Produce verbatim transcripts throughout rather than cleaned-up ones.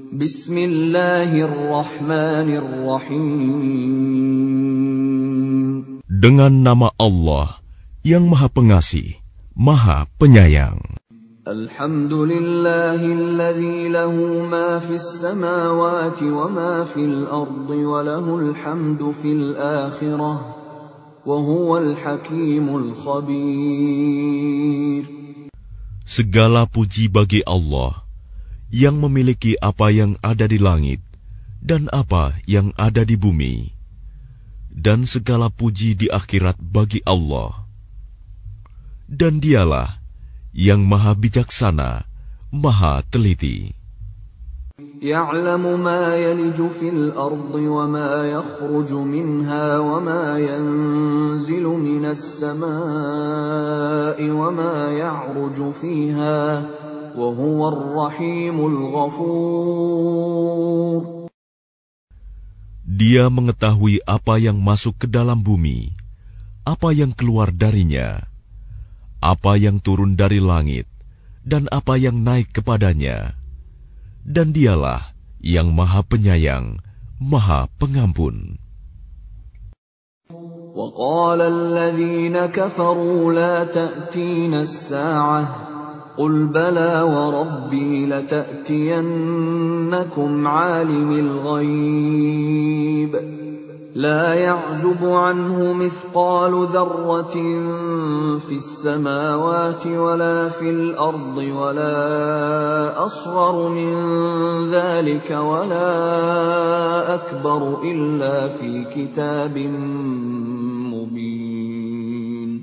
Bismillahirrahmanirrahim. Dengan nama Allah yang Maha Pengasih, Maha Penyayang. Alhamdulillahilladzi lahu ma fis samawati wa ma fil ardi wa lahul hamdu fil akhirah wa huwal hakimul khabir. Segala puji bagi Allah yang memiliki apa yang ada di langit dan apa yang ada di bumi, dan segala puji di akhirat bagi Allah. Dan Dialah yang Maha Bijaksana, Maha Teliti. Ya'lamu ma yaliju fil ardi wa ma yakhruju minha wa ma yanzilu minas samaa'i wa ma ya'ruju fiha wa huwar rahimul ghafur. Dia mengetahui apa yang masuk ke dalam bumi, apa yang keluar darinya, apa yang turun dari langit, dan apa yang naik kepadanya. Dan Dialah yang Maha Penyayang, Maha Pengampun. وَقَالَ الَّذِينَ كَفَرُوا لَا تَأْتِينَا السَّاعَةُ قُلْ بَلَى وَرَبِّي لَتَأْتِيَنَّكُمْ عَالِمِ الْغَيْبِ لَا يَعْزُبُ عَنْهُ مِثْقَالُ ذَرَّةٍ فِي السَّمَاوَاتِ وَلَا فِي الْأَرْضِ وَلَا أَصْغَرُ مِنْ ذَلِكَ وَلَا أَكْبَرُ إِلَّا فِي كِتَابٍ مُبِينٍ.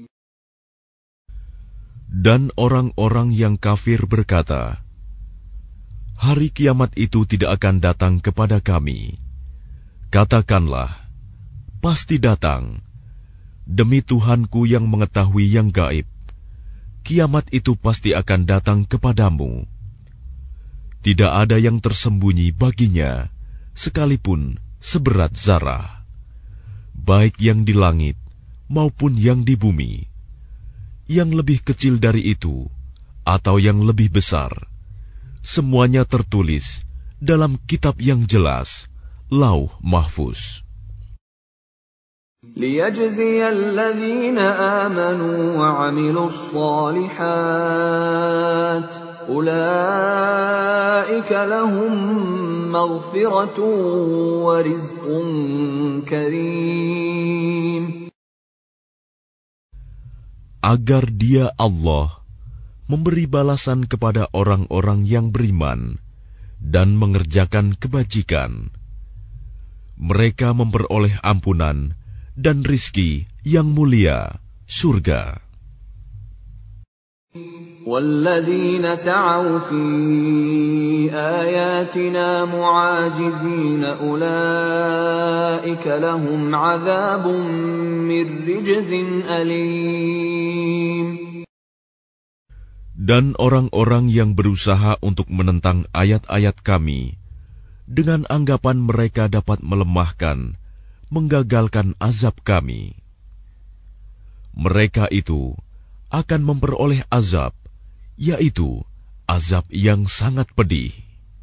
Dan orang-orang yang kafir berkata, hari kiamat itu tidak akan datang kepada kami. Katakanlah, pasti datang. Demi Tuhanku yang mengetahui yang gaib, kiamat itu pasti akan datang kepadamu. Tidak ada yang tersembunyi baginya, sekalipun seberat zarah, baik yang di langit maupun yang di bumi, yang lebih kecil dari itu atau yang lebih besar. Semuanya tertulis dalam kitab yang jelas, Lauh Mahfuz. لِيَجْزِيَ الَّذِينَ آمَنُوا وَعَمِلُوا الصَّالِحَاتِ أُولَئِكَ لَهُم مَّغْفِرَةٌ وَرِزْقٌ كَرِيمٌ. Agar Dia Allah memberi balasan kepada orang-orang yang beriman dan mengerjakan kebajikan. Mereka memperoleh ampunan dan rizki yang mulia, surga. وَالَّذِينَ سَعَوْا فِي آيَاتِنَا مُعَاجِزِينَ أُولَئِكَ لَهُمْ عَذَابٌ مِّن رِّجْزٍ أَلِيمٌ. Dan orang-orang yang berusaha untuk menentang ayat-ayat kami, dengan anggapan mereka dapat melemahkan, menggagalkan azab kami, mereka itu akan memperoleh azab, yaitu azab yang sangat pedih.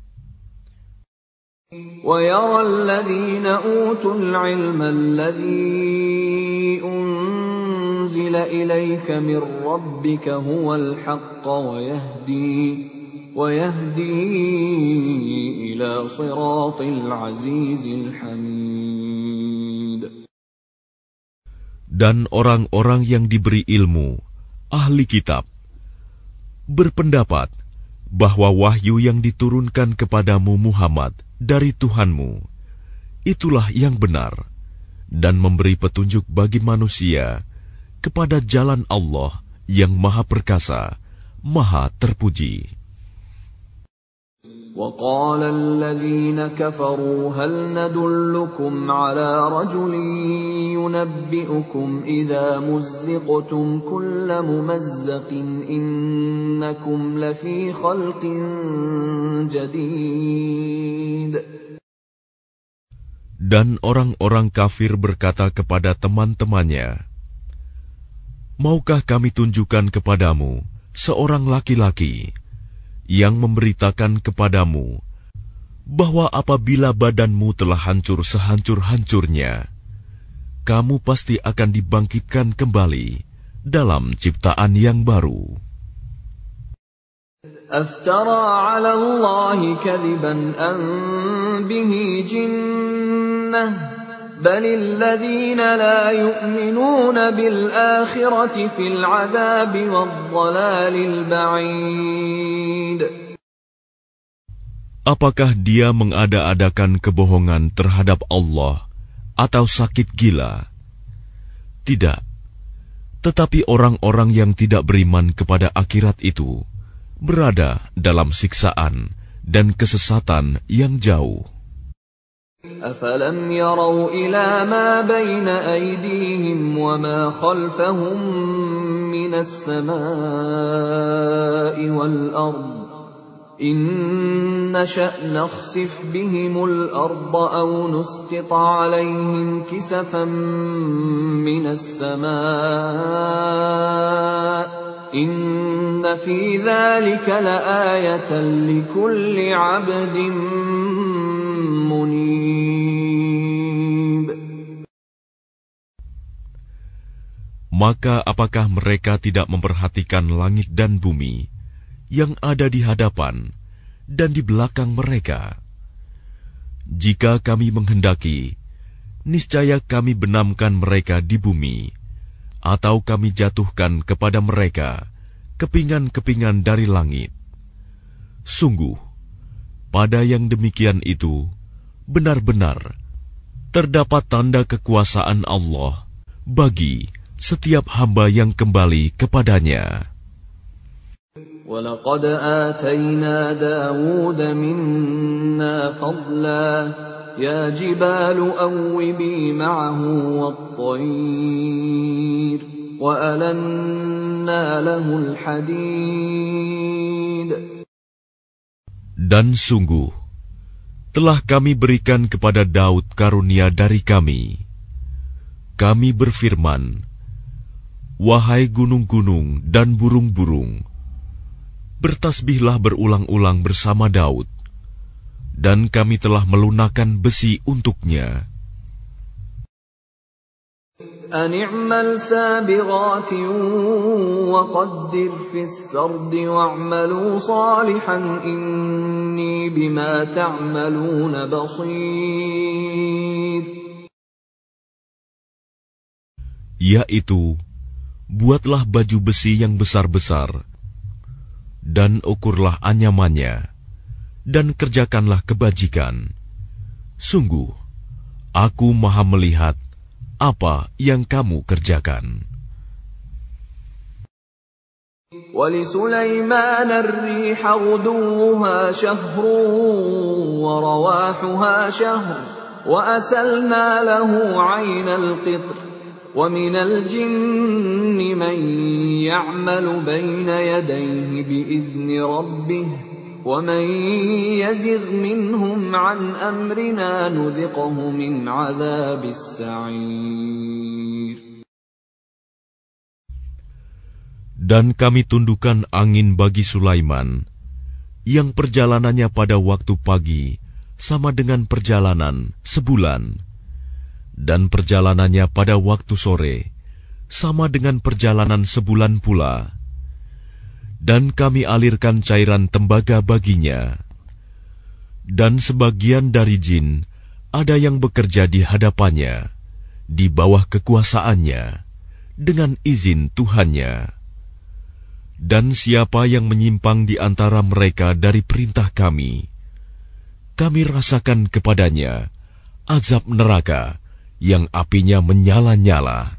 وَيَرَى الَّذِينَ أُوتُوا الْعِلْمَ الَّذِي أُنزِلَ إِلَيْكَ مِنْ رَبِّكَ هُوَ الْحَقَّ وَيَهْدِي وَيَهْدِي إِلَى صِرَاطِ الْعَزِيزِ الْحَمِيدِ. Dan orang-orang yang diberi ilmu, ahli kitab, berpendapat bahwa wahyu yang diturunkan kepadamu Muhammad dari Tuhanmu, itulah yang benar, dan memberi petunjuk bagi manusia kepada jalan Allah yang Maha Perkasa, Maha Terpuji. وَقَالَ الَّذِينَ كَفَرُوا هَلْ نَدُلُّكُمْ عَلَى رَجُلٍ يُنَبِّئُكُمْ إِذَا مُزِّقْتُمْ كُلَّ مُمَزَّقٍ إِنَّكُمْ لَفِي خَلْقٍ جَدِيدٍ. Dan orang-orang kafir berkata kepada teman-temannya, maukah kami tunjukkan kepadamu seorang laki-laki yang memberitakan kepadamu bahwa apabila badanmu telah hancur sehancur-hancurnya, kamu pasti akan dibangkitkan kembali dalam ciptaan yang baru. أفترى على الله كذبا أم به جنة بل الذين لا يؤمنون بالآخرة في العذاب والضلال البعيد. Apakah dia mengada-adakan kebohongan terhadap Allah atau sakit gila? Tidak. Tetapi orang-orang yang tidak beriman kepada akhirat itu berada dalam siksaan dan kesesatan yang jauh. أفلم يروا إلى ما بين أيديهم وما خلفهم من السماء والأرض إن نشأ نخسف بهم الأرض أو نسقط عليهم كسفا من السماء إن في ذلك لآية لكل عبد منيب. Maka apakah mereka tidak memperhatikan langit dan bumi yang ada di hadapan dan di belakang mereka? Jika kami menghendaki, niscaya kami benamkan mereka di bumi, atau kami jatuhkan kepada mereka kepingan-kepingan dari langit. Sungguh, pada yang demikian itu, benar-benar terdapat tanda kekuasaan Allah bagi setiap hamba yang kembali kepadanya. وَلَقَدْ آتَيْنَا دَاوُودَ مِنَّا فَضْلًا يَا جِبَالُ أَوِّبِي مَعَهُ وَالطَّيْرَ وَأَلَنَّا لَهُ الْحَدِيدَ. Dan sungguh, telah kami berikan kepada Daud karunia dari kami. Kami berfirman, wahai gunung-gunung dan burung-burung, bertasbihlah berulang-ulang bersama Daud, dan kami telah melunakkan besi untuknya. أن اعمل سابغات وقدر في السرد واعملوا صالحا إني بما تعملون بصير. Yaitu, buatlah baju besi yang besar-besar, dan ukurlah anyamannya, dan kerjakanlah kebajikan. Sungguh, aku maha melihat apa yang kamu kerjakan. وَلِسُلَيْمَانَ الرِّيحَ غُدُوُّهَا شَهْرٌ وَرَوَاحُهَا شَهْرٌ وَأَسَلْنَا لَهُ عَيْنَ الْقِطْرِ وَمِنَ الْجِنِّ مَن يَعْمَلُ بَيْنَ يَدَيْهِ بِإِذْنِ رَبِّهِ وَمَن يَزِغْ مِنْهُمْ عَنْ أَمْرِنَا نُذِقْهُ مِنْ عَذَابِ السَّعِيرِ. Dan kami tundukkan angin bagi Sulaiman, yang perjalanannya pada waktu pagi sama dengan perjalanan sebulan, dan perjalanannya pada waktu sore sama dengan perjalanan sebulan pula. Dan kami alirkan cairan tembaga baginya. Dan sebagian dari jin ada yang bekerja di hadapannya, di bawah kekuasaannya, dengan izin Tuhannya. Dan siapa yang menyimpang di antara mereka dari perintah kami, kami rasakan kepadanya azab neraka yang apinya menyala-nyala.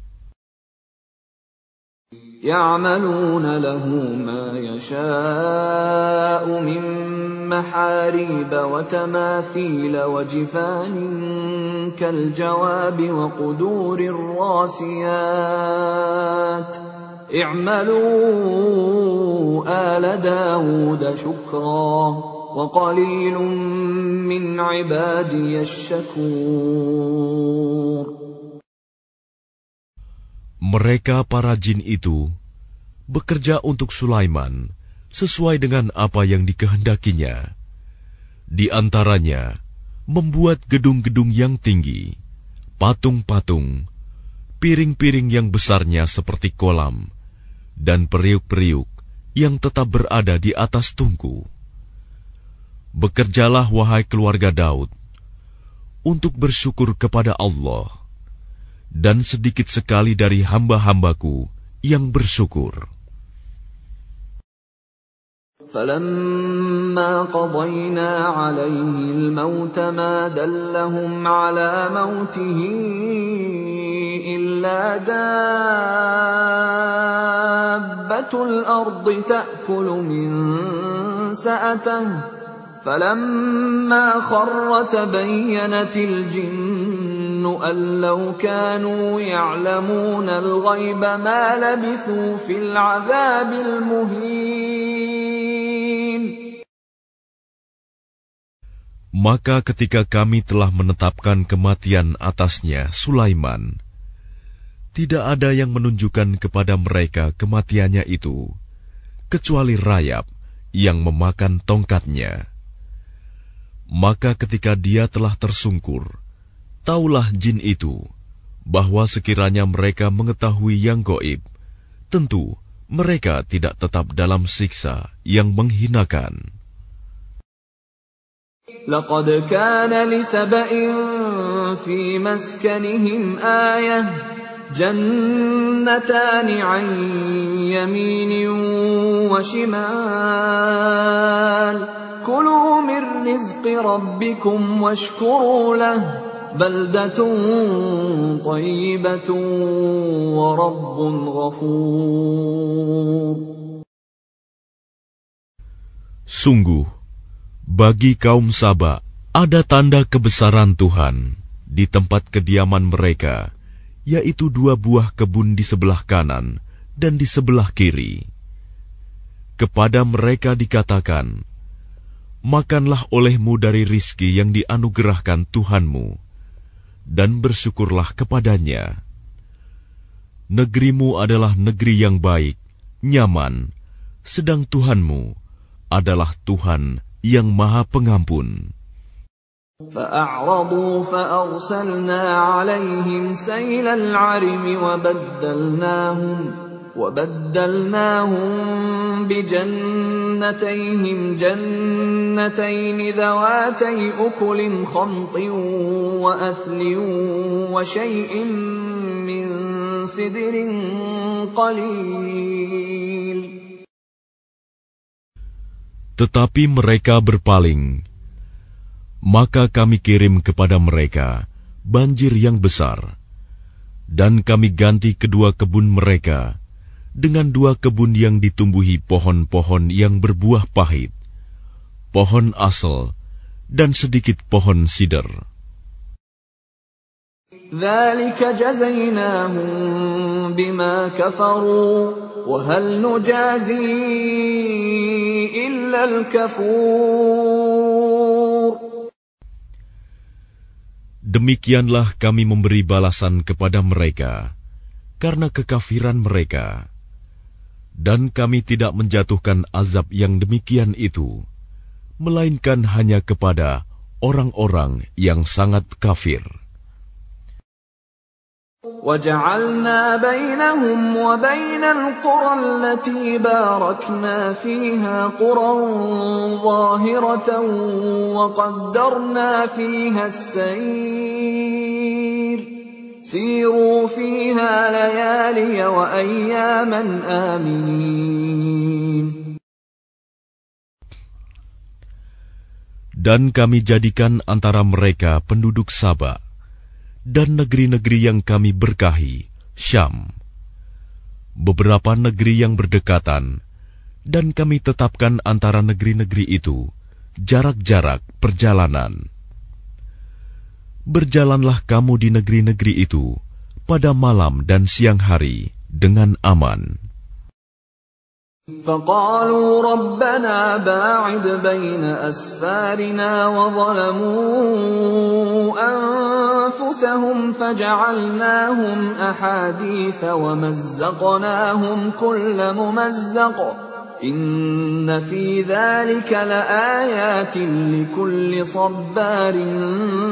يَعْمَلُونَ لَهُ مَا يَشَاءُ مِن مَّحَارِيبَ وَتَمَاثِيلَ وَجِفَانٍ كَالْجَوَابِ وَقُدُورٍ رَّاسِيَاتٍ اعْمَلُوا آلَ دَاوُودَ شُكْرًا وَقَلِيلٌ مِّنْ عِبَادِيَ الشَّكُورُ. Mereka para jin itu bekerja untuk Sulaiman sesuai dengan apa yang dikehendakinya, Di antaranya, membuat gedung-gedung yang tinggi, patung-patung, piring-piring yang besarnya seperti kolam, dan periuk-periuk yang tetap berada di atas tungku. Bekerjalah, wahai keluarga Daud, untuk bersyukur kepada Allah, dan sedikit sekali dari hamba-hambaku yang bersyukur. فَلَمَّا قَضَيْنَا عَلَيْهِ الْمَوْتَ مَا دَلَّهُمْ عَلَى مَوْتِهِ إِلَّا دَابَّةُ الْأَرْضِ تَأْكُلُ مِنْ سَأَتَهُ فَلَمَّا خَرَّ تَبَيَّنَتِ الْجِنُّ أَنْ لَوْ كَانُوا يَعْلَمُونَ الْغَيْبَ مَا لَبِثُوا فِي الْعَذَابِ الْمُهِينِ. Maka ketika kami telah menetapkan kematian atasnya, Sulaiman, tidak ada yang menunjukkan kepada mereka kematiannya itu, kecuali rayap yang memakan tongkatnya. Maka ketika dia telah tersungkur, taulah jin itu, bahwa sekiranya mereka mengetahui yang gaib, tentu mereka tidak tetap dalam siksa yang menghinakan. لَقَدْ كَانَ لِسَبَإٍ فِي مَسْكَنِهِمْ آيَةٌ جَنَّتَانِ عَنْ يَمِينٍ وَشِمَالٍ كُلُوا مِنْ رِزْقِ رَبِّكُمْ وَاشْكُرُوا لَهُ بَلْدَةٌ طَيِّبَةٌ وَرَبٌّ غَفُورٌ. Sungguh, bagi kaum Saba ada tanda kebesaran Tuhan di tempat kediaman mereka, yaitu dua buah kebun di sebelah kanan dan di sebelah kiri. Kepada mereka dikatakan, makanlah olehmu dari rizki yang dianugerahkan Tuhanmu, dan bersyukurlah kepadanya. Negerimu adalah negeri yang baik, nyaman, sedang Tuhanmu adalah Tuhan yang Maha Pengampun. فَأَعْرَضُوا فَأَرْسَلْنَا عَلَيْهِمْ سَيْلَ الْعَرِمِ وَبَدَّلْنَاهُمْ وَبَدَّلْنَاهُمْ بِجَنَّتَيْهِمْ جَنَّتَيْنِ ذَوَاتَيْ أُكُلٍ خَمْطٍ وَأَثْلٍ وَشَيْءٍ مِّن سِدْرٍ قَلِيلٍ. Tetapi mereka berpaling, maka kami kirim kepada mereka banjir yang besar, dan kami ganti kedua kebun mereka dengan dua kebun yang ditumbuhi pohon-pohon yang berbuah pahit, pohon asal, dan sedikit pohon sider. ذَلِكَ جَزَيْنَاهُمْ بِمَا كَفَرُوا وَهَلْ نُجَازِي إِلَّا الْكَفُورَ. Demikianlah kami memberi balasan kepada mereka karena kekafiran mereka, dan kami tidak menjatuhkan azab yang demikian itu, melainkan hanya kepada orang-orang yang sangat kafir. وَجَعَلْنَا بَيْنَهُمْ وَبَيْنَ الْقُرَى الَّتِي بَارَكْنَا فِيهَا قُرًى ظَاهِرَةً وَقَدَّرْنَا فِيهَا السَّيْرَ سِيرُوا فِيهَا لَيَالِيَ وَأَيَّامًا آمِنِينَ. Dan kami jadikan antara mereka penduduk Saba dan negeri-negeri yang kami berkahi, Syam, beberapa negeri yang berdekatan, dan kami tetapkan antara negeri-negeri itu jarak-jarak perjalanan. Berjalanlah kamu di negeri-negeri itu pada malam dan siang hari dengan aman. فَقَالُوا رَبَّنَا بَاعِدْ بَيْنَ أَسْفَارِنَا وَظَلَمُوا أَنفُسَهُمْ فَجَعَلْنَاهُمْ أَحَادِيثَ وَمَزَّقْنَاهُمْ كُلَّ مُمَزَّقٍ Inna fi dzalika laayatin likulli sabbarin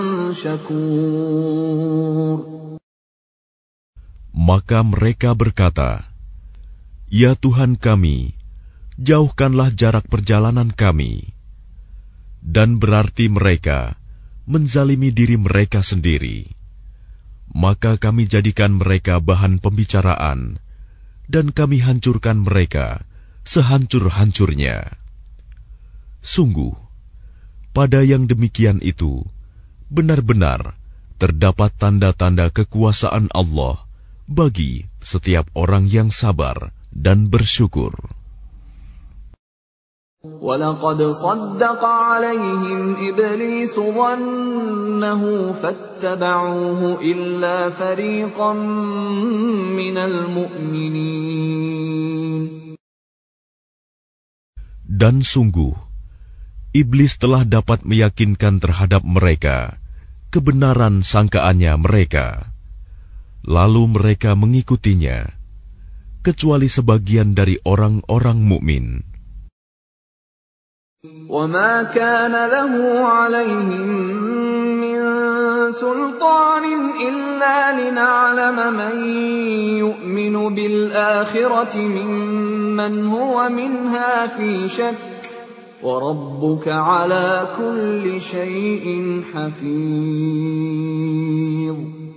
syakur. Maka mereka berkata, "Ya Tuhan kami, jauhkanlah jarak perjalanan kami." Dan berarti mereka menzalimi diri mereka sendiri. Maka kami jadikan mereka bahan pembicaraan, dan kami hancurkan mereka sehancur-hancurnya. Sungguh, pada yang demikian itu, benar-benar terdapat tanda-tanda kekuasaan Allah bagi setiap orang yang sabar dan bersyukur. وَلَقَدْ صَدَّقَ عَلَيْهِمْ إِبْلِيسُ ظَنَّهُ فَاتَّبَعُوهُ إِلَّا فَرِيقًا مِنَ الْمُؤْمِنِينَ. Dan sungguh, iblis telah dapat meyakinkan terhadap mereka kebenaran sangkaannya mereka. Lalu mereka mengikutinya, kecuali sebagian dari orang-orang mukmin. وَمَا كَانَ لَهُ عَلَيْهِمْ مِنْ سُلْطَانٍ إِلَّا لِنَعْلَمَ مَنْ يُؤْمِنُ بِالْآخِرَةِ مِمَّنْ هُوَ مِنْهَا فِي شَكٍّ وَرَبُّكَ عَلَى كُلِّ شَيْءٍ حَفِيظٌ.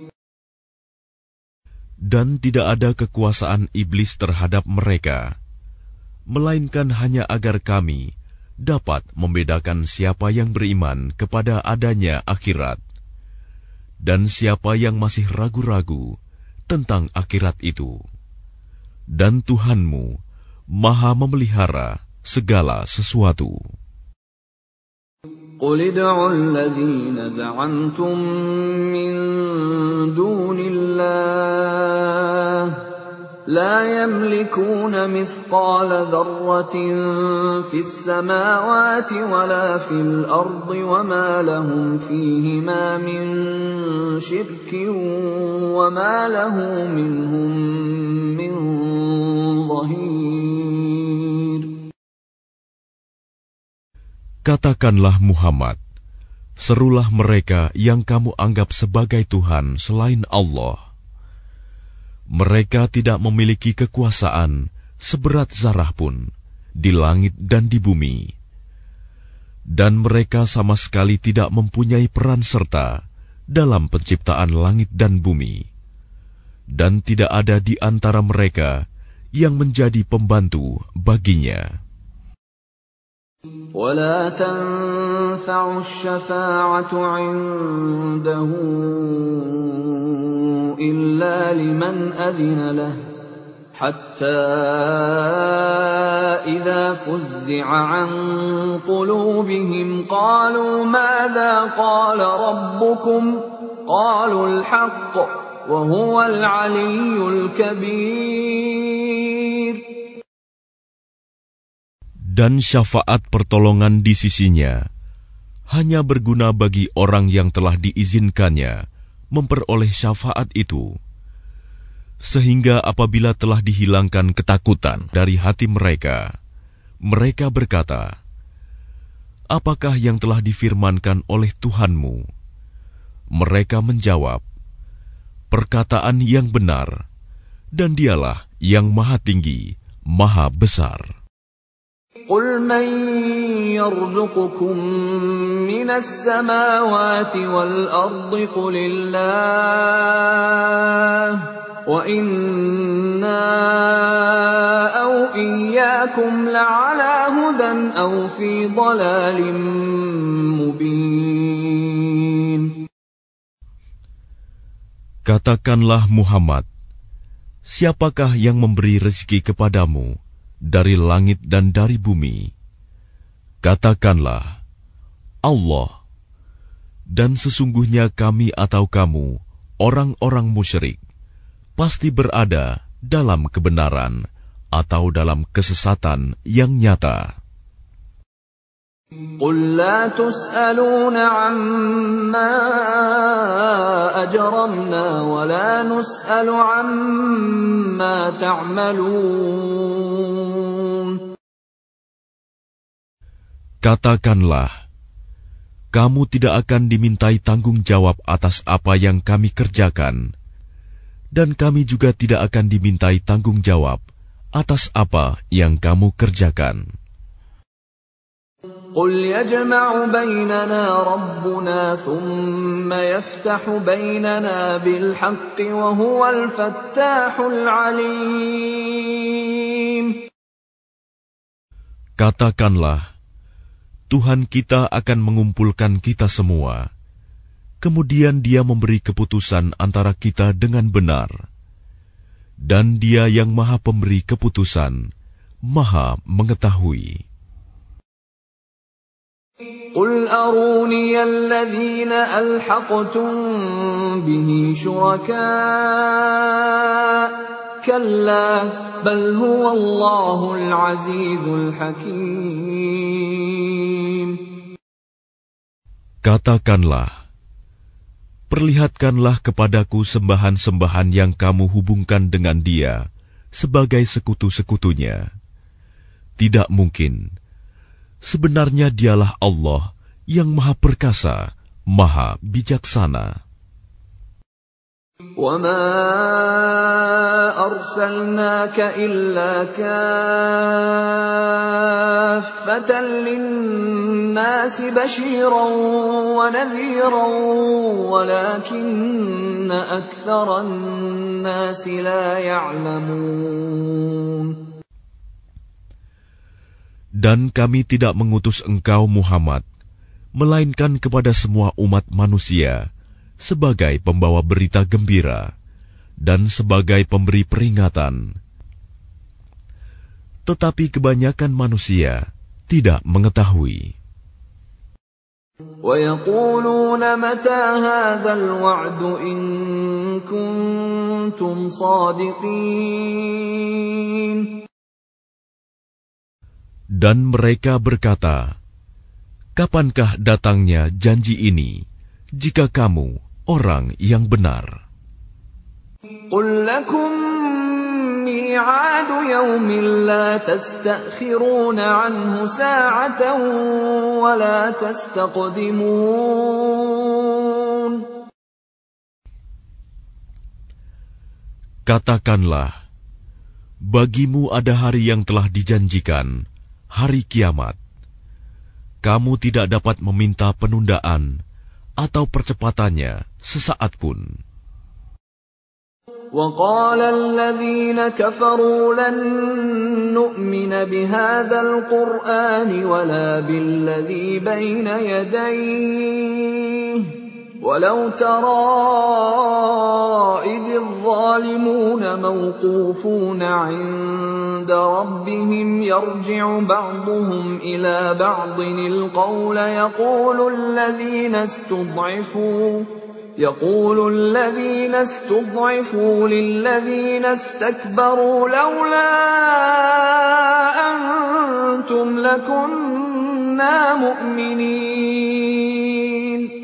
Dan tidak ada kekuasaan iblis terhadap mereka, melainkan hanya agar kami dapat membedakan siapa yang beriman kepada adanya akhirat, dan siapa yang masih ragu-ragu tentang akhirat itu. Dan Tuhanmu Maha memelihara segala sesuatu. قُلِ ادْعُوا الَّذِينَ زَعَمْتُم مِّن دُونِ اللَّهِ لَا يَمْلِكُونَ مِثْقَالَ ذَرَّةٍ فِي السَّمَاوَاتِ وَلَا فِي الْأَرْضِ وَمَا لَهُمْ فِيهِمَا مِن شِرْكٍ وَمَا لَهُ مِنْهُم مِّن ظَهِيرٍ. Katakanlah Muhammad, serulah mereka yang kamu anggap sebagai Tuhan selain Allah. Mereka tidak memiliki kekuasaan seberat zarah pun di langit dan di bumi, dan mereka sama sekali tidak mempunyai peran serta dalam penciptaan langit dan bumi, dan tidak ada di antara mereka yang menjadi pembantu baginya. وَلَا تَنفَعُ الشَّفَاعَةُ عِندَهُ إِلَّا لِمَنْ أَذِنَ لَهُ حَتَّى إِذَا فُزِّعَ عَنْ قُلُوبِهِمْ قَالُوا مَاذَا قَالَ رَبُّكُمْ قَالُوا الْحَقَّ وَهُوَ الْعَلِيُّ الْكَبِيرُ. Dan syafaat pertolongan di sisinya hanya berguna bagi orang yang telah diizinkannya memperoleh syafaat itu, sehingga apabila telah dihilangkan ketakutan dari hati mereka, mereka berkata, "Apakah yang telah difirmankan oleh Tuhanmu?" Mereka menjawab, "Perkataan yang benar, dan Dialah yang Maha Tinggi, Maha Besar." قُلْ مَنْ يَرْزُقُكُمْ مِنَ السَّمَاوَاتِ وَالْأَرْضِ قُلِ اللَّهُ وَإِنَّا أَوْ إِيَّاكُمْ لَعَلَى هُدًى أَوْ فِي ضَلَالٍ مُبِينٍ. Katakanlah Muhammad, siapakah yang memberi rezeki kepadamu dari langit dan dari bumi? Katakanlah, Allah. Dan sesungguhnya kami atau kamu, orang-orang musyrik, pasti berada dalam kebenaran atau dalam kesesatan yang nyata. قُلْ لَا تُسْأَلُونَ عَمَّا أَجْرَمْنَا وَلَا نُسْأَلُ عَمَّا تَعْمَلُونَ. Katakanlah, kamu tidak akan dimintai tanggung jawab atas apa yang kami kerjakan, dan kami juga tidak akan dimintai tanggung jawab atas apa yang kamu kerjakan. قل يجمع بيننا ربنا ثم يفتح بيننا بالحق وهو الفتاح العليم. Katakanlah, Tuhan kita akan mengumpulkan kita semua. Kemudian Dia memberi keputusan antara kita dengan benar. Dan Dia yang Maha Pemberi keputusan, Maha Mengetahui. قل أروني الذين ألحقتم به شركاء كلا بل هو الله العزيز الحكيم. Katakanlah, perlihatkanlah kepadaku sembahan-sembahan yang kamu hubungkan dengan Dia sebagai sekutu-sekutunya. Tidak mungkin. Sebenarnya Dialah Allah yang Maha Perkasa, Maha Bijaksana. وَمَا أَرْسَلْنَاكَ إِلَّا كَافَّةً لِلنَّاسِ بَشِيرًا وَنَذِيرًا وَلَكِنَّ أَكْثَرَ النَّاسِ لَا يَعْلَمُونَ. Dan kami tidak mengutus engkau Muhammad, melainkan kepada semua umat manusia, sebagai pembawa berita gembira, dan sebagai pemberi peringatan. Tetapi kebanyakan manusia tidak mengetahui. وَيَقُولُونَ مَتَى هَذَا الْوَعْدُ إِن كُنتُمْ صَادِقِينَ. Dan mereka berkata, kapankah datangnya janji ini, jika kamu orang yang benar? قُلْ لَكُمْ مِيعَادُ يَوْمٍ لَا تَسْتَأْخِرُونَ عَنْهُ سَاعَةً وَلَا تَسْتَقْدِمُونَ. Katakanlah, bagimu ada hari yang telah dijanjikan, hari kiamat. Kamu tidak dapat meminta penundaan atau percepatannya sesaat pun. وَقَالَ الَّذِينَ كَفَرُوا لَن نُّؤْمِنَ بِهَذَا الْقُرْآنِ وَلَا بِالَّذِي بَيْنَ يَدَيْهِ وَلَوْ تَرَىٰ إِذِ الظَّالِمُونَ مَوْقُوفُونَ عِندَ رَبِّهِمْ يَرْجِعُ بَعْضُهُمْ إِلَىٰ بَعْضٍ الْقَوْلَ يَقُولُ الَّذِينَ اسْتُضْعِفُوا يَقُولُ الَّذِينَ اسْتُضْعِفُوا لِلَّذِينَ اسْتَكْبَرُوا لَوْلَا أَنتُمْ لَكُنَّا مُؤْمِنِينَ.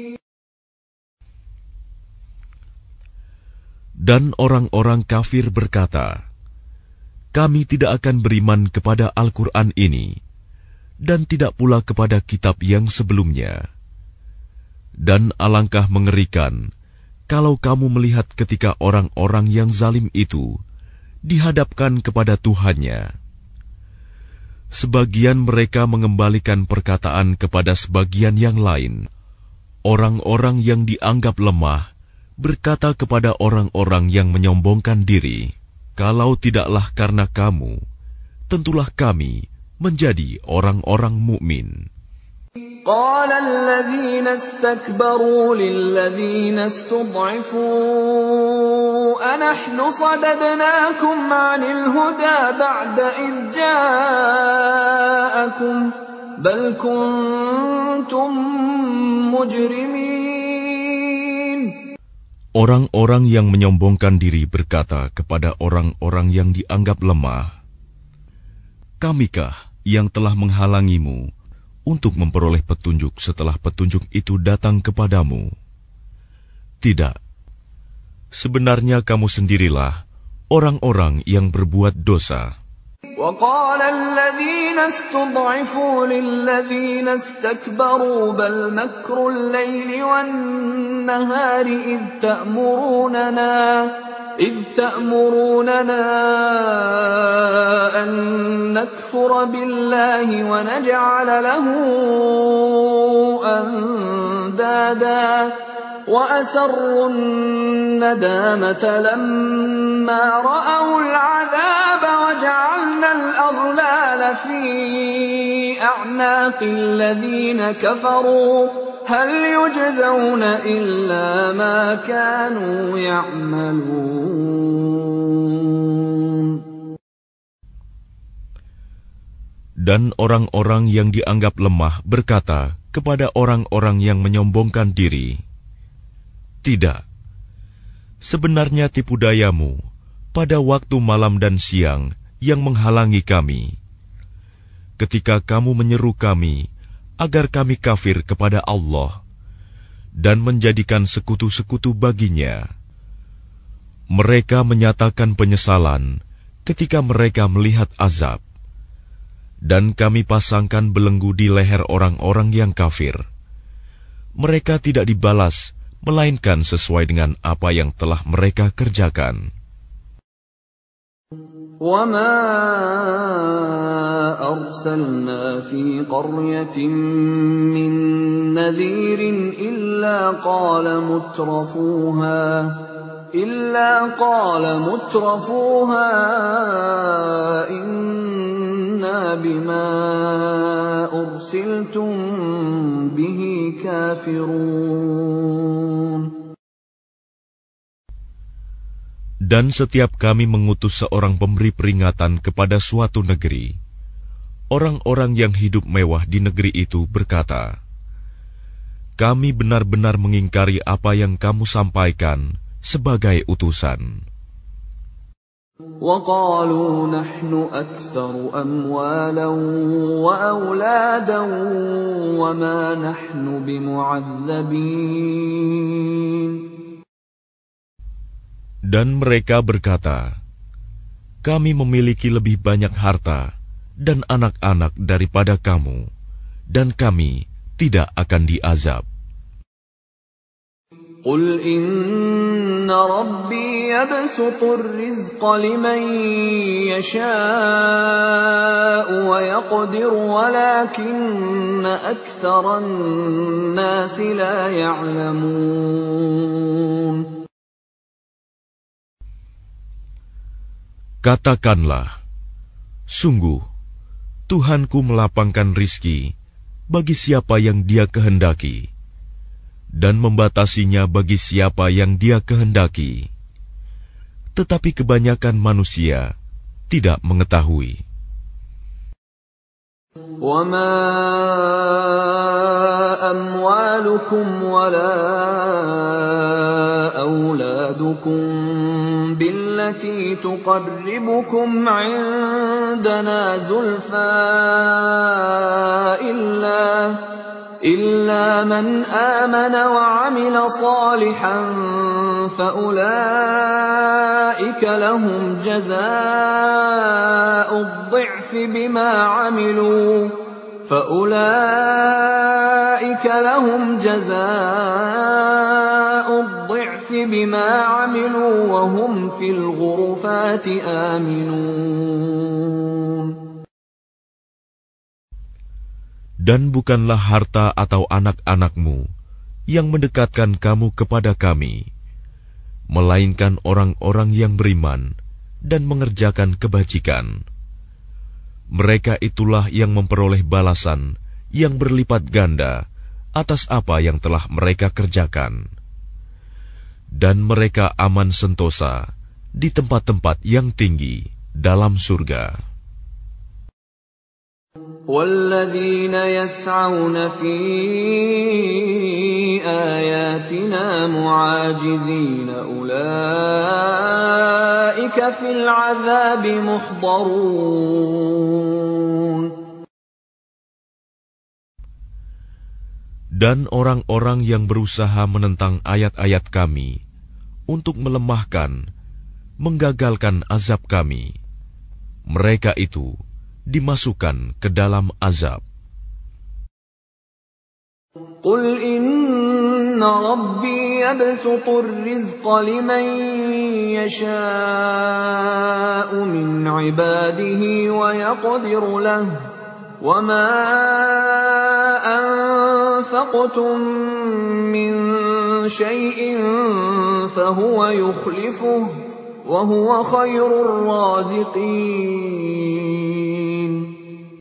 Dan orang-orang kafir berkata, kami tidak akan beriman kepada Al-Quran ini, dan tidak pula kepada kitab yang sebelumnya. Dan alangkah mengerikan, kalau kamu melihat ketika orang-orang yang zalim itu dihadapkan kepada Tuhannya. Sebagian mereka mengembalikan perkataan kepada sebagian yang lain. Orang-orang yang dianggap lemah berkata kepada orang-orang yang menyombongkan diri, kalau tidaklah karena kamu, tentulah kami menjadi orang-orang mukmin. قَالَ الَّذِينَ اسْتَكْبَرُوا لِلَّذِينَ اسْتُضْعِفُوا أَنَحْنُ صَدَدْنَاكُمْ عَنِ الْهُدَى بَعْدَ إِذْ جَاءَكُمْ بَلْ كُنْتُمْ مُجْرِمِينَ. Orang-orang yang menyombongkan diri berkata kepada orang-orang yang dianggap lemah, kamikah yang telah menghalangimu untuk memperoleh petunjuk setelah petunjuk itu datang kepadamu? Tidak. Sebenarnya kamu sendirilah orang-orang yang berbuat dosa. وقال الذين استضعفوا للذين استكبروا بل مكر الليل والنهار إذ تأمروننا إذ تأمروننا أن نكفر بالله ونجعل له أندادا وأسروا الندامة لما رأوا العذاب وجعلنا الأغلال في أعناق الذين كفروا هل يجزون إلا ما كانوا يعملون. Dan orang-orang yang dianggap lemah berkata kepada orang-orang yang menyombongkan diri, "Tidak, sebenarnya tipu dayamu pada waktu malam dan siang yang menghalangi kami. Ketika kamu menyeru kami agar kami kafir kepada Allah dan menjadikan sekutu-sekutu baginya, mereka menyatakan penyesalan ketika mereka melihat azab. Dan kami pasangkan belenggu di leher orang-orang yang kafir. Mereka tidak dibalas, melainkan sesuai dengan apa yang telah mereka kerjakan." وَمَا أَرْسَلْنَا فِي قَرْيَةٍ مِّن نَّذِيرٍ إِلَّا قَالَ مُتْرَفُوهَا إِلَّا قَالَ مُتْرَفُوهَا إِنَّا بِمَا أُرْسِلْتُم بِهِ كَافِرُونَ. Dan setiap kami mengutus seorang pemberi peringatan kepada suatu negeri, orang-orang yang hidup mewah di negeri itu berkata, "Kami benar-benar mengingkari apa yang kamu sampaikan sebagai utusan." وَقَالُوا نَحْنُ أَكْثَرُ أَمْوَالًا وَأَوْلَادًا وَمَا نَحْنُ بِمُعَذَّبِينَ. Dan mereka berkata, "Kami memiliki lebih banyak harta dan anak-anak daripada kamu, dan kami tidak akan diazab." قُلْ إِنَّ رَبِّي يَبْسُطُ الرِّزْقَ لِمَن يَشَاءُ وَيَقْدِرُ وَلَكِنَّ أَكْثَرَ النَّاسِ لَا يَعْلَمُونَ. Katakanlah, sungguh, Tuhanku melapangkan rizki bagi siapa yang Dia kehendaki, dan membatasinya bagi siapa yang Dia kehendaki. Tetapi kebanyakan manusia tidak mengetahui. وَمَا أَمْوَالُكُمْ وَلَا أَوْلَادُكُمْ بِالَّتِي تُقَرِّبُكُمْ عِندَنَا زُلْفَىٰ إِلَّا إِلَّا مَنْ آمَنَ وَعَمِلَ صَالِحًا فَأُولَٰئِكَ لَهُمْ جَزَاءُ الضِّعْفِ بِمَا عَمِلُوا فَأُولَٰئِكَ لَهُمْ جَزَاءُ الضِّعْفِ بِمَا عَمِلُوا وَهُمْ فِي الْغُرُفَاتِ آمِنُونَ. Dan bukanlah harta atau anak-anakmu yang mendekatkan kamu kepada kami, melainkan orang-orang yang beriman dan mengerjakan kebajikan. Mereka itulah yang memperoleh balasan yang berlipat ganda atas apa yang telah mereka kerjakan. Dan mereka aman sentosa di tempat-tempat yang tinggi dalam surga. وَالَّذِينَ يَسْعَوْنَ فِي آيَاتِنَا مُعَاجِزِينَ أُولَئِكَ فِي الْعَذَابِ مُحْضَرُونَ. Dan orang-orang yang berusaha menentang ayat-ayat kami untuk melemahkan, menggagalkan azab kami, mereka itu dimasukkan ke dalam azab. Qul inna rabbi yabsutur rizqa liman yasha'u min ibadihi wa yaqdiru lahu wa ma anfaqtum min shay'in fahuwa yukhlifuhu wa huwa khairur raziqin.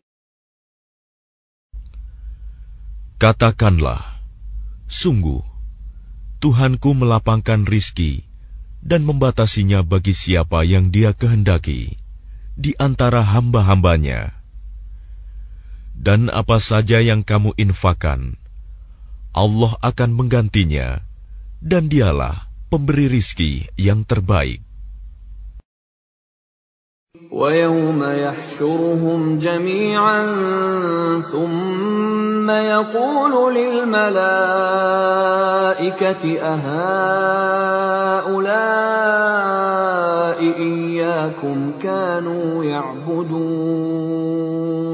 Katakanlah, sungguh, Tuhanku melapangkan rizki dan membatasinya bagi siapa yang Dia kehendaki di antara hamba-hambanya. Dan apa saja yang kamu infakkan, Allah akan menggantinya, dan Dialah pemberi rizki yang terbaik. وَيَوْمَ يَحْشُرُهُمْ جَمِيعًا ثُمَّ يَقُولُ لِلْمَلَائِكَةِ أَهَؤُلَاءِ إِيَّاكُمْ كَانُوا يَعْبُدُونَ.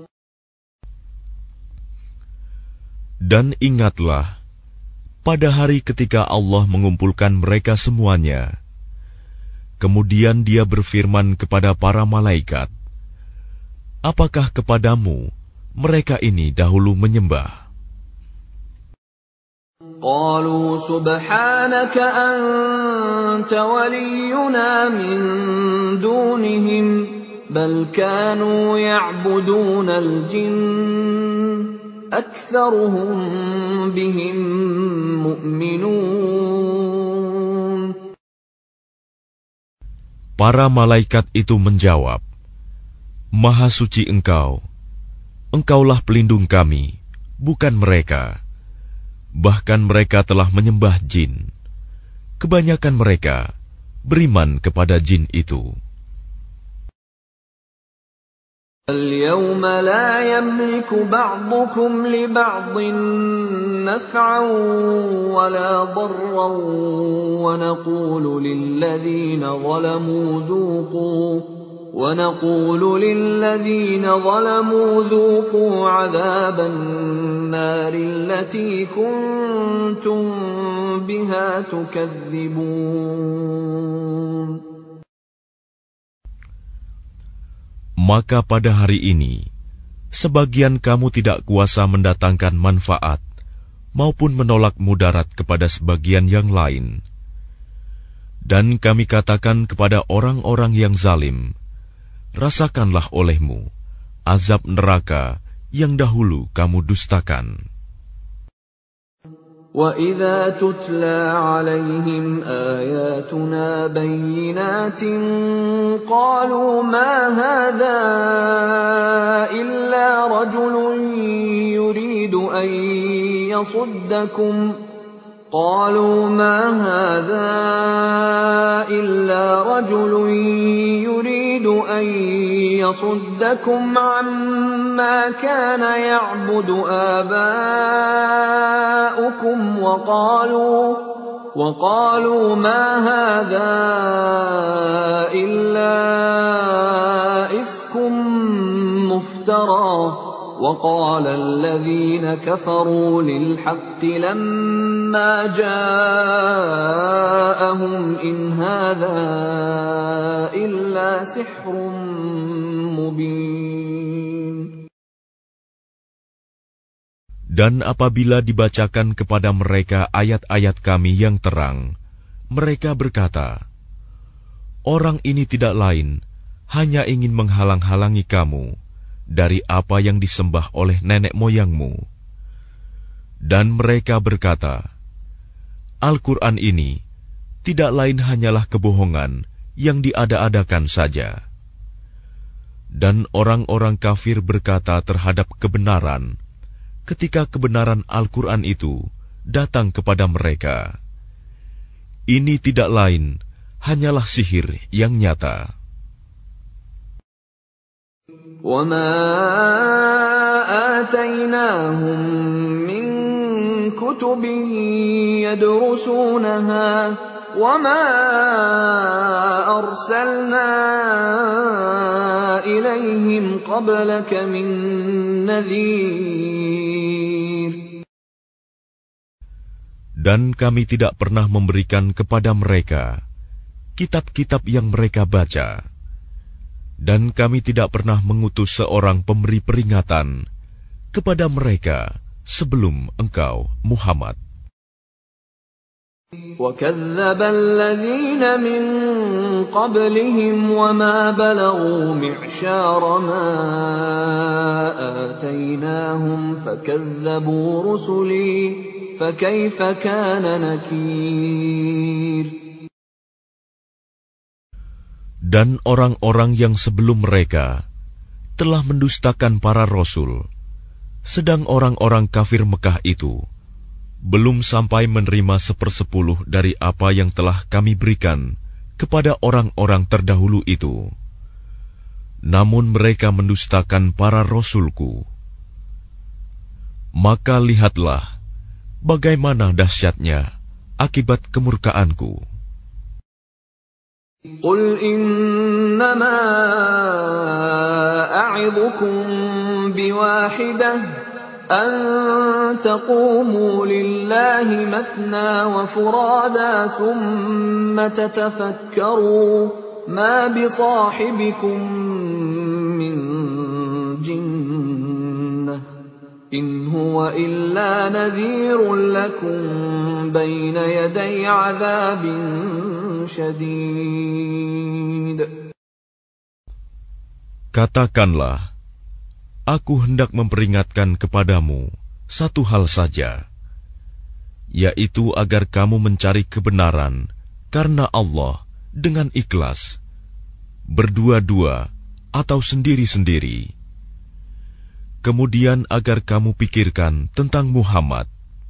Dan ingatlah, pada hari ketika Allah mengumpulkan mereka semuanya, kemudian Dia berfirman kepada para malaikat, apakah kepadamu mereka ini dahulu menyembah? Qalu subhanaka anta waliyuna min dunihim bal kanu ya'buduna al-jinn aktsaruhum bihim mu'minun. Para malaikat itu menjawab, Maha suci Engkau, Engkaulah pelindung kami, bukan mereka. Bahkan mereka telah menyembah jin. Kebanyakan mereka beriman kepada jin itu. اليوم لا يملك بعضكم لبعض نفعا ولا ضرا ونقول للذين ظلموا ذوقوا ونقول للذين ظلموا ذوقوا عذاب النار التي كنتم بها تكذبون. Maka pada hari ini, sebagian kamu tidak kuasa mendatangkan manfaat, maupun menolak mudarat kepada sebagian yang lain. Dan kami katakan kepada orang-orang yang zalim, rasakanlah olehmu azab neraka yang dahulu kamu dustakan. وَإِذَا تُتْلَى عَلَيْهِمْ آيَاتُنَا بَيِّنَاتٍ قَالُوا مَا هَذَا إِلَّا رَجُلٌ يُرِيدُ أَن يَصُدَّكُمْ قالوا ما هذا إلا رجل يريد أن يصدكم عما كان يعبد آباؤكم وقالوا وقالوا ما هذا إلا إفك مفترى وقال الذين كفروا للحق لما جاءهم إن هذا إلا سحر مبين. Dan apabila dibacakan kepada mereka ayat-ayat kami yang terang, mereka berkata, orang ini tidak lain, hanya ingin menghalang-halangi kamu dari apa yang disembah oleh nenek moyangmu. Dan mereka berkata, Al-Quran ini tidak lain hanyalah kebohongan yang diada-adakan saja. Dan orang-orang kafir berkata terhadap kebenaran, ketika kebenaran Al-Quran itu datang kepada mereka, ini tidak lain hanyalah sihir yang nyata. وَمَا آتَيْنَاهُمْ مِنْ كُتُبٍ يَدْرُسُونَهَا وَمَا أَرْسَلْنَا إِلَيْهِمْ قَبْلَكَ مِنْ نَذِيرٍ. Dan kami tidak pernah memberikan kepada mereka kitab-kitab yang mereka baca, dan kami tidak pernah mengutus seorang pemberi peringatan kepada mereka sebelum engkau, Muhammad. وَكَذَّبَ الَّذِينَ مِنْ قَبْلِهِمْ وَمَا بَلَغُوا مِعْشَارَ مَا آتَيْنَاهُمْ فَكَذَّبُوا رُسُلِي فَكَيْفَ كَانَ نَكِيرِ. Dan orang-orang yang sebelum mereka telah mendustakan para rasul, sedang orang-orang kafir Mekah itu belum sampai menerima sepersepuluh dari apa yang telah kami berikan kepada orang-orang terdahulu itu. Namun mereka mendustakan para rasulku. Maka lihatlah bagaimana dahsyatnya akibat kemurkaanku. قُلْ إِنَّمَا أَعِظُكُمْ بِوَاحِدَةٍ أَن تَقُومُوا لِلَّهِ مَثْنَى وَفُرَادَى ثُمَّ تَتَفَكَّرُوا مَا بِصَاحِبِكُم مِّن جِنَّةٍ إِنْ هُوَ إِلَّا نَذِيرٌ لَكُمْ بَيْنَ يَدَيْ عَذَابٍ شَدِيدٍ. Katakanlah, aku hendak memperingatkan kepadamu satu hal saja, yaitu agar kamu mencari kebenaran karena Allah dengan ikhlas, berdua-dua atau sendiri-sendiri. Kemudian agar kamu pikirkan tentang Muhammad.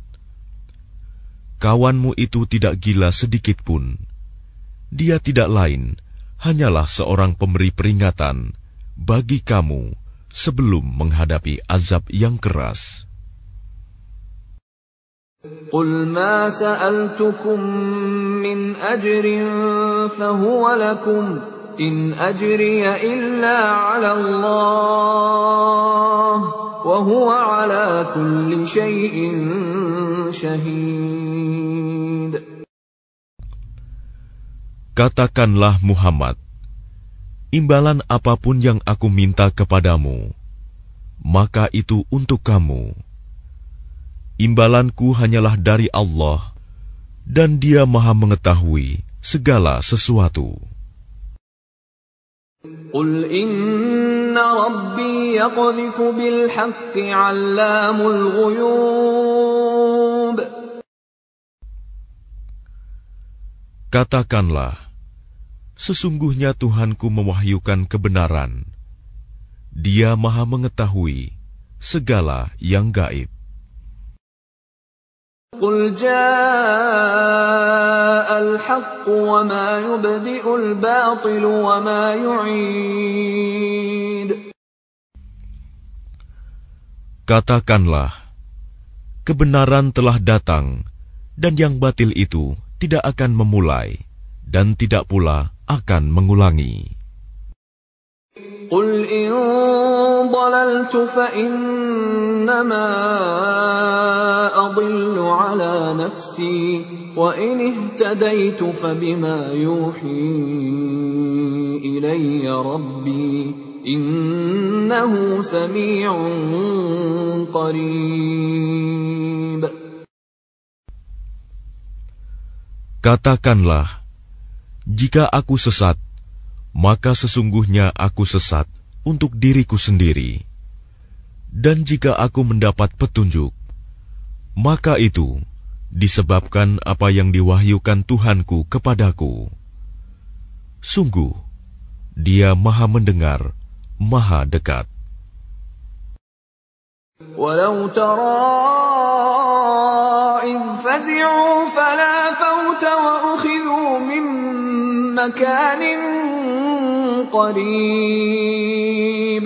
Kawanmu itu tidak gila sedikit pun. Dia tidak lain, hanyalah seorang pemberi peringatan bagi kamu sebelum menghadapi azab yang keras. قُلْ مَا سَأَلْتُكُمْ مِنْ أَجْرٍ فَهُوَ لَكُمْ إِنْ أَجْرِيَ إِلَّا عَلَى اللَّهِ وَهُوَ عَلَى كُلِّ شَيْءٍ شَهِيدٌ. Katakanlah Muhammad, imbalan apapun yang aku minta kepadamu, maka itu untuk kamu. Imbalanku hanyalah dari Allah, dan Dia Maha mengetahui segala sesuatu. قُلْ إِنَّ رَبِّي يَقْذِفُ بِالْحَقِّ عَلَّامُ الْغُيُوبِ. Katakanlah, sesungguhnya Tuhanku mewahyukan kebenaran. Dia Maha mengetahui segala yang gaib. قُلْ جَاءَ الْحَقُّ وَمَا يُبْدِئُ الْبَاطِلُ وَمَا يُعِيدُ. Katakanlah, kebenaran telah datang, dan yang batil itu tidak akan memulai, dan tidak pula akan mengulangi. قُلْ إِن ضَلَلْتُ فَإِنَّمَا أَضِلُّ عَلَى نَفْسِي وَإِنِ اهْتَدَيْتُ فَبِمَا يُوحِي إِلَيَّ رَبِّي إِنَّهُ سَمِيعٌ قَرِيبٌ. Katakanlah, jika aku sesat, maka sesungguhnya aku sesat untuk diriku sendiri. Dan jika aku mendapat petunjuk, maka itu disebabkan apa yang diwahyukan Tuhanku kepadaku. Sungguh, Dia Maha mendengar, Maha dekat. وَلَوْ تَرَى إِذْ فَزِعُوا فَلَا فَوْتَ وَأُخِذُوا مِنْ مَكَانٍ قَرِيبٍ.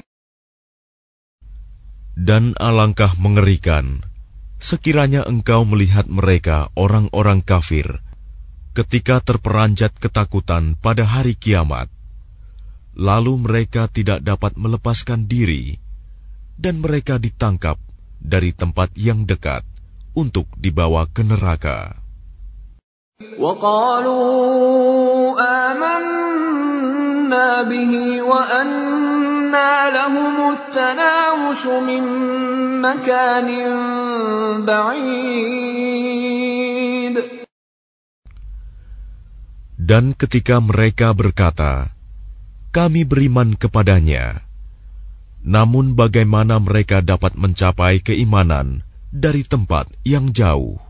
Dan alangkah mengerikan sekiranya engkau melihat mereka orang-orang kafir ketika terperanjat ketakutan pada hari kiamat, lalu mereka tidak dapat melepaskan diri, dan mereka ditangkap dari tempat yang dekat untuk dibawa ke neraka. وَقَالُوا آمَنَّا بِهِ وَأَنَّى لَهُمُ التَّنَاوُشُ مِنْ مَكَانٍ بَعِيدٍ. Dan ketika mereka berkata, kami beriman kepadanya, namun bagaimana mereka dapat mencapai keimanan dari tempat yang jauh?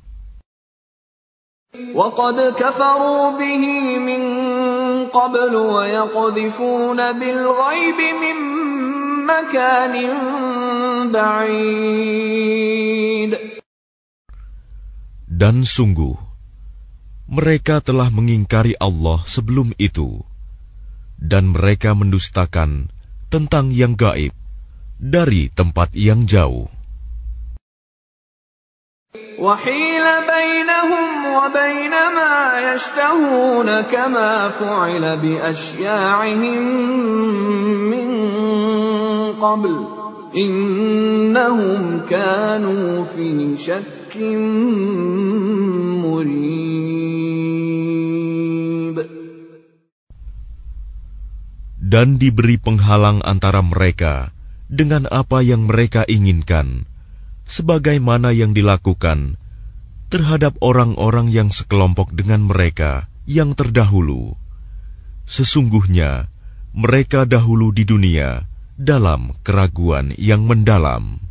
وَقَدْ كَفَرُوا بِهِ مِنْ قَبْلُ وَيَقْذِفُونَ بِالْغَيْبِ مِنْ مَكَانٍ بَعِيدٍ. Dan sungguh, mereka telah mengingkari Allah sebelum itu, dan mereka mendustakan tentang yang gaib dari tempat yang jauh. وَحِيلَ بَيْنَهُمْ وَبَيْنَ مَا يَشْتَهُونَ كَمَا فُعِلَ بِأَشْيَاعِهِمْ مِنْ قَبْلُ إِنَّهُمْ كَانُوا فِي شَكٍّ مُرِيبٍ. Dan diberi penghalang antara mereka dengan apa yang mereka inginkan, sebagaimana yang dilakukan terhadap orang-orang yang sekelompok dengan mereka yang terdahulu. Sesungguhnya mereka dahulu di dunia dalam keraguan yang mendalam.